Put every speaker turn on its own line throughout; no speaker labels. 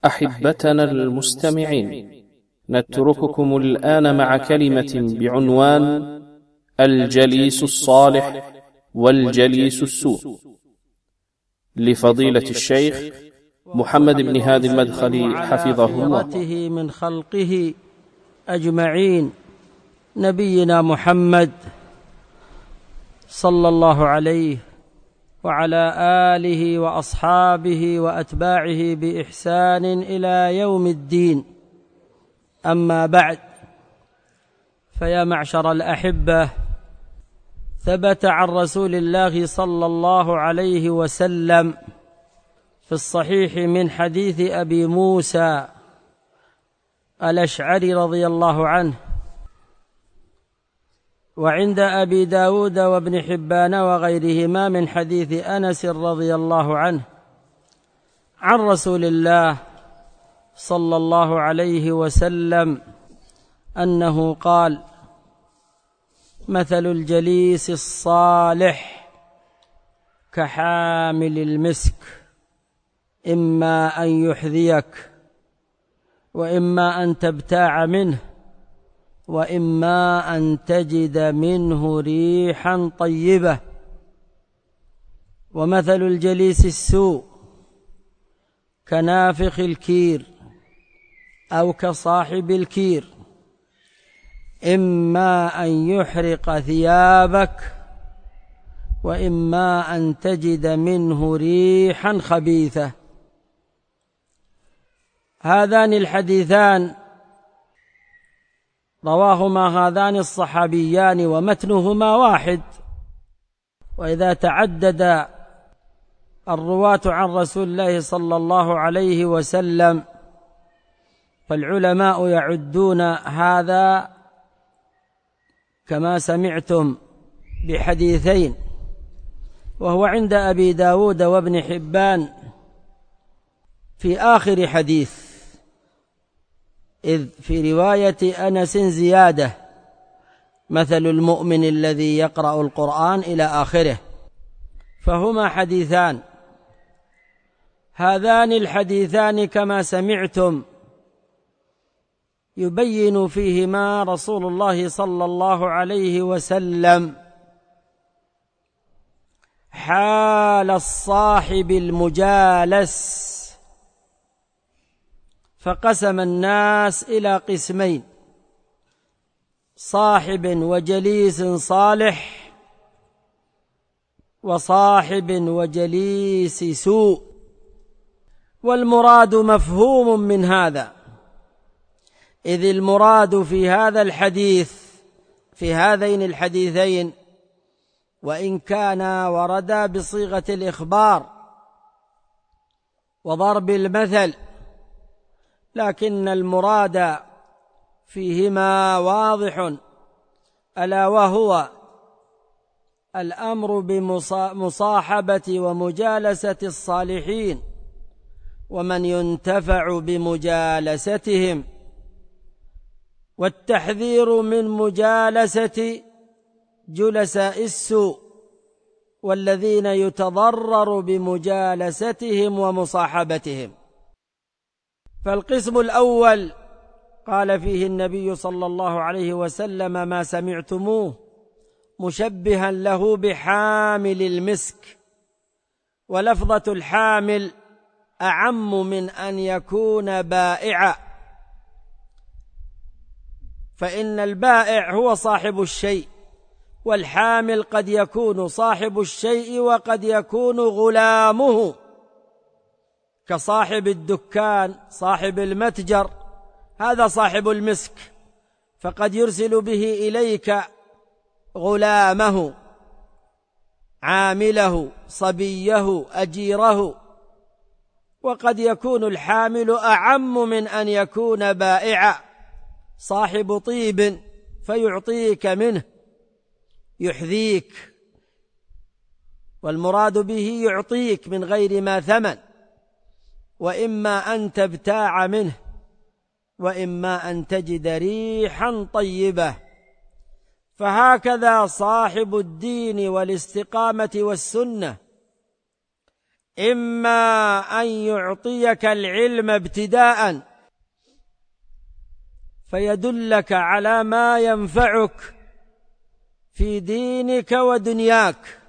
أحبتنا المستمعين، نترككم الآن مع كلمة بعنوان الجليس الصالح والجليس السوء لفضيلة الشيخ محمد بن هادي المدخلي حفظه الله.
من خلقه أجمعين نبينا محمد صلى الله عليه وعلى آله وأصحابه وأتباعه بإحسان إلى يوم الدين. أما بعد، فيا معشر الأحبة، ثبت عن رسول الله صلى الله عليه وسلم في الصحيح من حديث أبي موسى الأشعري رضي الله عنه، وعند أبي داود وابن حبان وغيرهما من حديث أنس رضي الله عنه عن رسول الله صلى الله عليه وسلم أنه قال: مثل الجليس الصالح كحامل المسك، إما أن يحذيك وإما أن تبتاع منه وإما أن تجد منه ريحا طيبة. ومثل الجليس السوء كنافخ الكير أو كصاحب الكير، إما أن يحرق ثيابك وإما أن تجد منه ريحا خبيثة. هذان الحديثان رواهما هذان الصحابيان ومتنهما واحد، وإذا تعدد الرواة عن رسول الله صلى الله عليه وسلم فالعلماء يعدون هذا كما سمعتم بحديثين، وهو عند أبي داود وابن حبان في آخر حديث، إذ في رواية أنس زيادة: مثل المؤمن الذي يقرأ القرآن إلى آخره. فهما حديثان. هذان الحديثان كما سمعتم يبين فيهما رسول الله صلى الله عليه وسلم حال الصاحب المجالس، فقسم الناس إلى قسمين: صاحب وجليس صالح وصاحب وجليس سوء. والمراد مفهوم من هذا، إذ المراد في هذا الحديث في هذين الحديثين وإن كان وردا بصيغة الإخبار وضرب المثل، لكن المراد فيهما واضح، ألا وهو الأمر بمصاحبة ومجالسة الصالحين ومن ينتفع بمجالستهم، والتحذير من مجالسة جلساء السوء والذين يتضرر بمجالستهم ومصاحبتهم. فالقسم الأول قال فيه النبي صلى الله عليه وسلم ما سمعتموه، مشبها له بحامل المسك، ولفظة الحامل أعم من أن يكون بائعا، فإن البائع هو صاحب الشيء، والحامل قد يكون صاحب الشيء وقد يكون غلامه، كصاحب الدكان صاحب المتجر، هذا صاحب المسك، فقد يرسل به إليك غلامه، عامله، صبيه، أجيره. وقد يكون الحامل أعم من أن يكون بائعا، صاحب طيب فيعطيك منه، يحذيك، والمراد به يعطيك من غير ما ثمن، وإما أن تبتاع منه وإما أن تجد ريحا طيبة. فهكذا صاحب الدين والاستقامة والسنة إما أن يعطيك العلم ابتداء فيدلك على ما ينفعك في دينك ودنياك،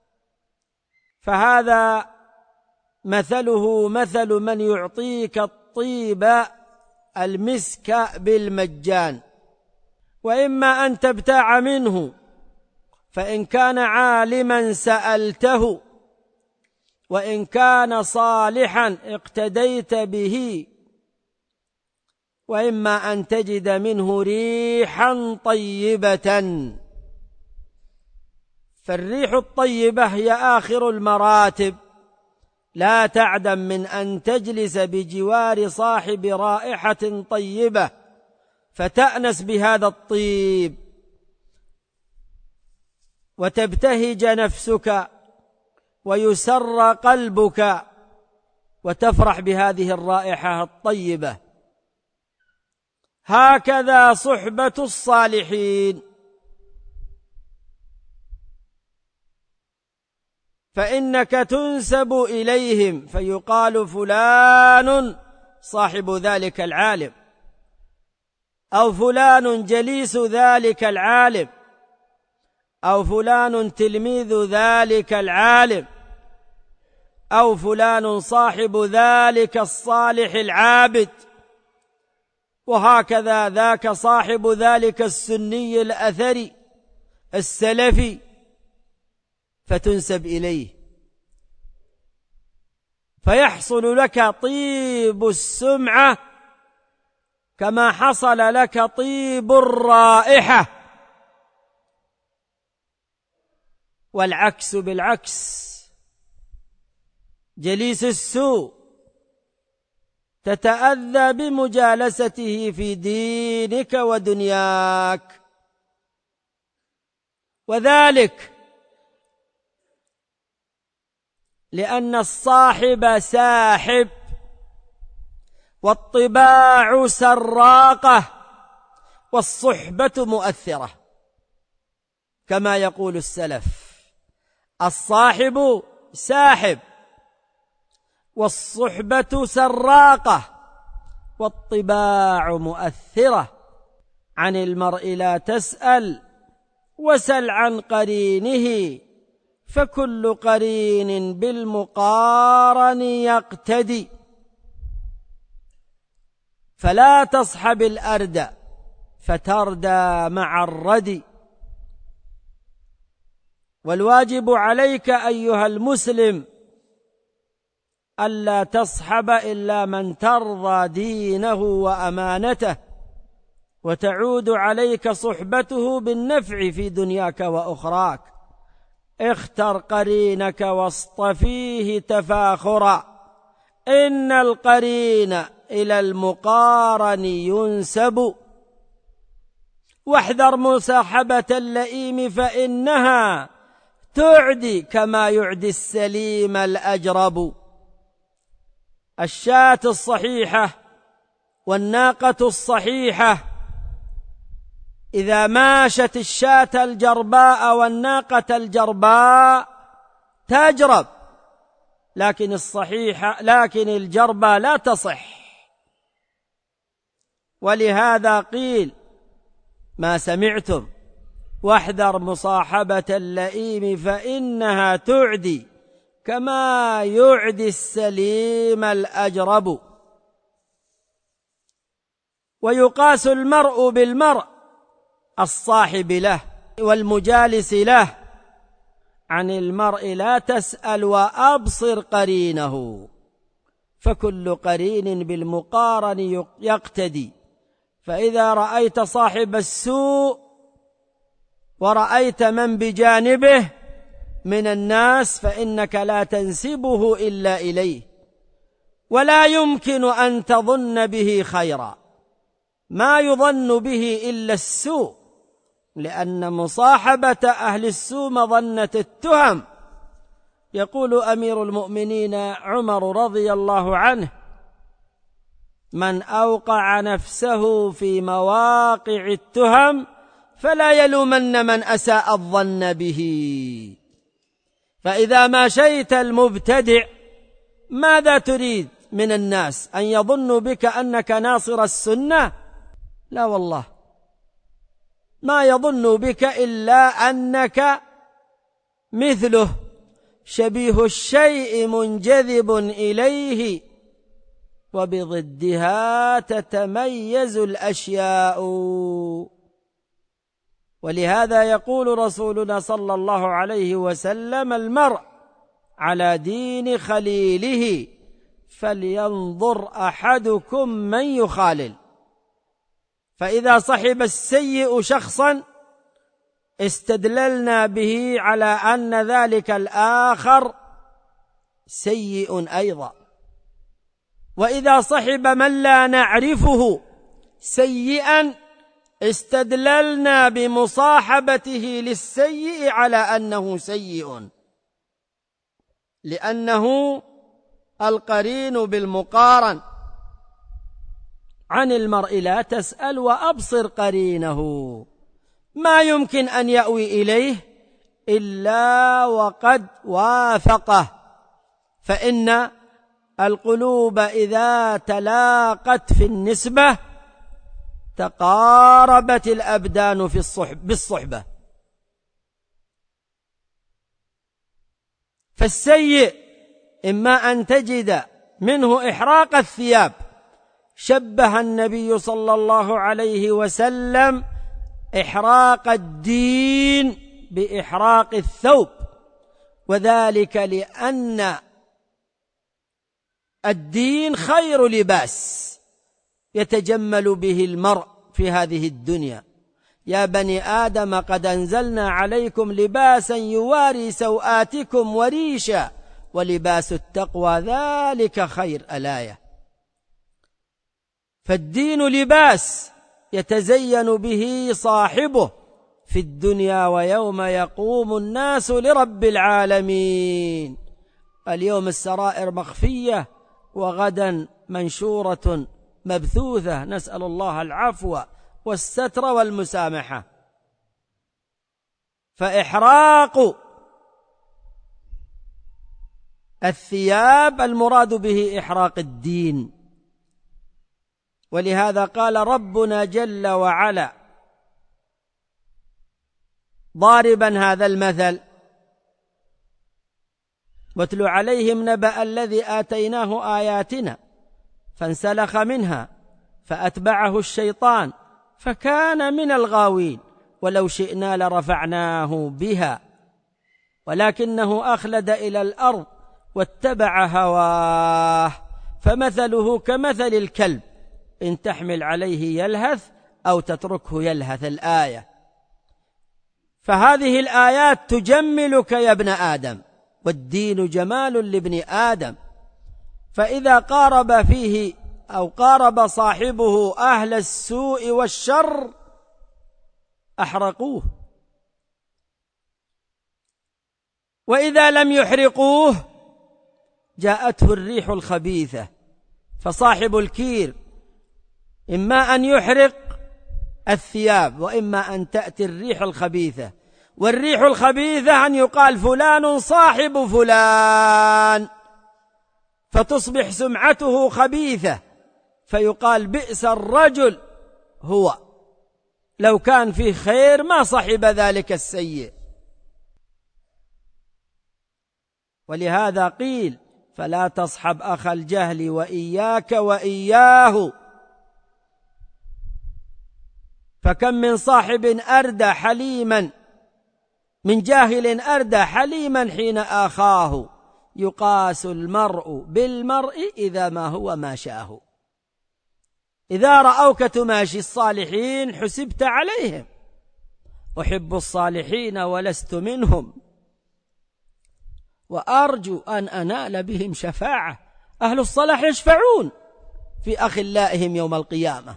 فهذا مثله مثل من يعطيك الطيب المسك بالمجان، وإما أن تبتاع منه، فإن كان عالما سألته، وإن كان صالحا اقتديت به، وإما أن تجد منه ريحا طيبة. فالريح الطيبة هي آخر المراتب، لا تعدم من أن تجلس بجوار صاحب رائحة طيبة فتأنس بهذا الطيب وتبتهج نفسك ويسر قلبك وتفرح بهذه الرائحة الطيبة. هكذا صحبة الصالحين، فإنك تنسب إليهم فيقال فلان صاحب ذلك العالم، أو فلان جليس ذلك العالم، أو فلان تلميذ ذلك العالم، أو فلان صاحب ذلك الصالح العابد، وهكذا ذاك صاحب ذلك السني الأثري السلفي، فتنسب إليه، فيحصل لك طيب السمعة كما حصل لك طيب الرائحة. والعكس بالعكس، جليس السوء تتأذى بمجالسته في دينك ودنياك، وذلك لأن الصاحب ساحب، والطباع سراقة، والصحبة مؤثرة، كما يقول السلف: الصاحب ساحب، والصحبة سراقة، والطباع مؤثرة. عن المرء لا تسأل وسل عن قرينه، فكل قرين بالمقارن يقتدي. فلا تصحب الأرد فتردى مع الردي. والواجب عليك أيها المسلم ألا تصحب إلا من ترضى دينه وأمانته، وتعود عليك صحبته بالنفع في دنياك وأخراك. اختر قرينك واصطفيه تفاخرا، إن القرين إلى المقارن ينسب. واحذر مصاحبة اللئيم فإنها تعدي كما يعدي السليم الأجرب. الشاة الصحيحة والناقة الصحيحة إذا ماشت الشاة الجرباء والناقة الجرباء تجرب، لكن الجرباء لا تصح. ولهذا قيل ما سمعتم: واحذر مصاحبة اللئيم فإنها تعدي كما يعدي السليم الأجرب. ويقاس المرء بالمرء الصاحب له والمجالس له. عن المرء لا تسأل وأبصر قرينه، فكل قرين بالمقارن يقتدي. فإذا رأيت صاحب السوء ورأيت من بجانبه من الناس فإنك لا تنسبه إلا إليه، ولا يمكن أن تظن به خيرا، ما يظن به إلا السوء، لأن مصاحبة أهل السوء مظنة التهم. يقول أمير المؤمنين عمر رضي الله عنه: من أوقع نفسه في مواقع التهم فلا يلومن من أساء الظن به. فإذا ماشيت المبتدع ماذا تريد من الناس؟ أن يظنوا بك أنك ناصر السنة؟ لا والله، ما يظن بك إلا أنك مثله، شبيه الشيء منجذب إليه، وبضدها تتميز الأشياء. ولهذا يقول رسولنا صلى الله عليه وسلم: المرء على دين خليله فلينظر أحدكم من يخالل. فإذا صحب السيء شخصا استدللنا به على أن ذلك الآخر سيء أيضا، وإذا صحب من لا نعرفه سيئا استدللنا بمصاحبته للسيء على أنه سيء، لأنه القرين بالمقارن. عن المرء لا تسأل وأبصر قرينه، ما يمكن أن يأوي إليه إلا وقد وافقه، فإن القلوب إذا تلاقت في النسبة تقاربت الأبدان بالصحبة. فالسيء إما أن تجد منه إحراق الثياب، شبه النبي صلى الله عليه وسلم إحراق الدين بإحراق الثوب، وذلك لأن الدين خير لباس يتجمل به المرء في هذه الدنيا. يا بني آدم قد أنزلنا عليكم لباسا يواري سوآتكم وريشا ولباس التقوى ذلك خير. الآية. فالدين لباس يتزين به صاحبه في الدنيا ويوم يقوم الناس لرب العالمين. اليوم السرائر مخفية وغدا منشورة مبثوثة، نسأل الله العفو والستر والمسامحة. فإحراق الثياب المراد به إحراق الدين. ولهذا قال ربنا جل وعلا ضاربا هذا المثل: واتل عليهم نبأ الذي آتيناه آياتنا فانسلخ منها فأتبعه الشيطان فكان من الغاوين ولو شئنا لرفعناه بها ولكنه أخلد إلى الأرض واتبع هواه فمثله كمثل الكلب إن تحمل عليه يلهث أو تتركه يلهث. الآية. فهذه الآيات تجملك يا ابن آدم، والدين جمال لابن آدم. فإذا قارب فيه أو قارب صاحبه أهل السوء والشر أحرقوه، وإذا لم يحرقوه جاءته الريح الخبيثة. فصاحب الكير إما أن يحرق الثياب وإما أن تأتي الريح الخبيثة. والريح الخبيثة أن يقال فلان صاحب فلان، فتصبح سمعته خبيثة، فيقال بئس الرجل هو، لو كان فيه خير ما صحب ذلك السيء. ولهذا قيل فلا تصحب أخ الجهل وإياك وإياه، فكم من صاحب أردى حليما من جاهل أردى حليما حين آخاه. يقاس المرء بالمرء إذا ما هو ما شاءه. إذا رأوك تماشي الصالحين حسبت عليهم. أحب الصالحين ولست منهم وأرجو أن أنال بهم شفاعة. أهل الصلاح يشفعون في أخلائهم يوم القيامة.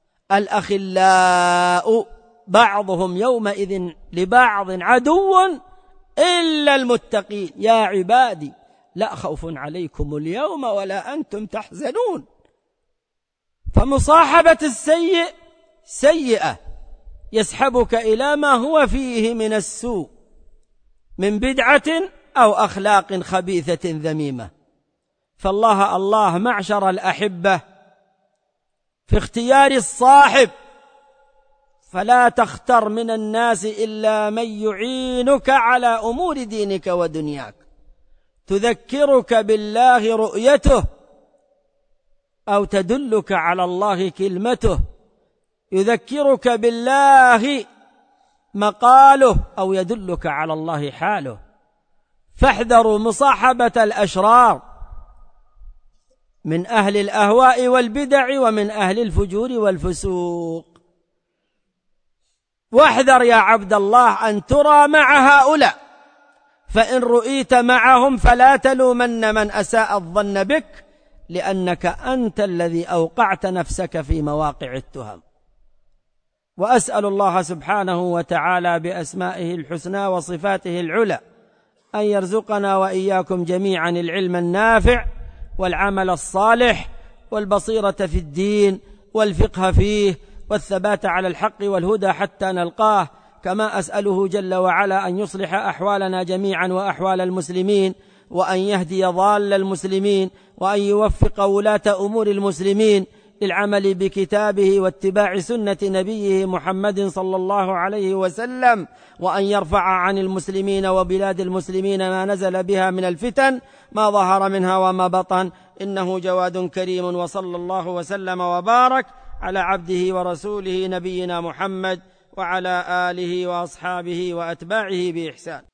الأخلاء بعضهم يومئذ لبعض عدو إلا المتقين. يا عبادي لا خوف عليكم اليوم ولا أنتم تحزنون. فمصاحبة السيء سيئة يسحبك إلى ما هو فيه من السوء من بدعة أو أخلاق خبيثة ذميمة. فالله معشر الأحبة في اختيار الصاحب، فلا تختر من الناس إلا من يعينك على أمور دينك ودنياك، تذكرك بالله رؤيته أو تدلك على الله كلمته، يذكرك بالله مقاله أو يدلك على الله حاله. فاحذروا مصاحبة الأشرار من أهل الأهواء والبدع ومن أهل الفجور والفسوق. واحذر يا عبد الله أن ترى مع هؤلاء، فإن رؤيت معهم فلا تلومن من أساء الظن بك، لأنك أنت الذي أوقعت نفسك في مواقع التهم. وأسأل الله سبحانه وتعالى بأسمائه الحسنى وصفاته العلى أن يرزقنا وإياكم جميعا العلم النافع والعمل الصالح والبصيرة في الدين والفقه فيه والثبات على الحق والهدى حتى نلقاه. كما أسأله جل وعلا أن يصلح أحوالنا جميعا وأحوال المسلمين، وأن يهدي ضال المسلمين، وأن يوفق ولاة أمور المسلمين للعمل بكتابه واتباع سنة نبيه محمد صلى الله عليه وسلم، وأن يرفع عن المسلمين وبلاد المسلمين ما نزل بها من الفتن ما ظهر منها وما بطن، إنه جواد كريم. وصلى الله وسلم وبارك على عبده ورسوله نبينا محمد وعلى آله وأصحابه وأتباعه بإحسان.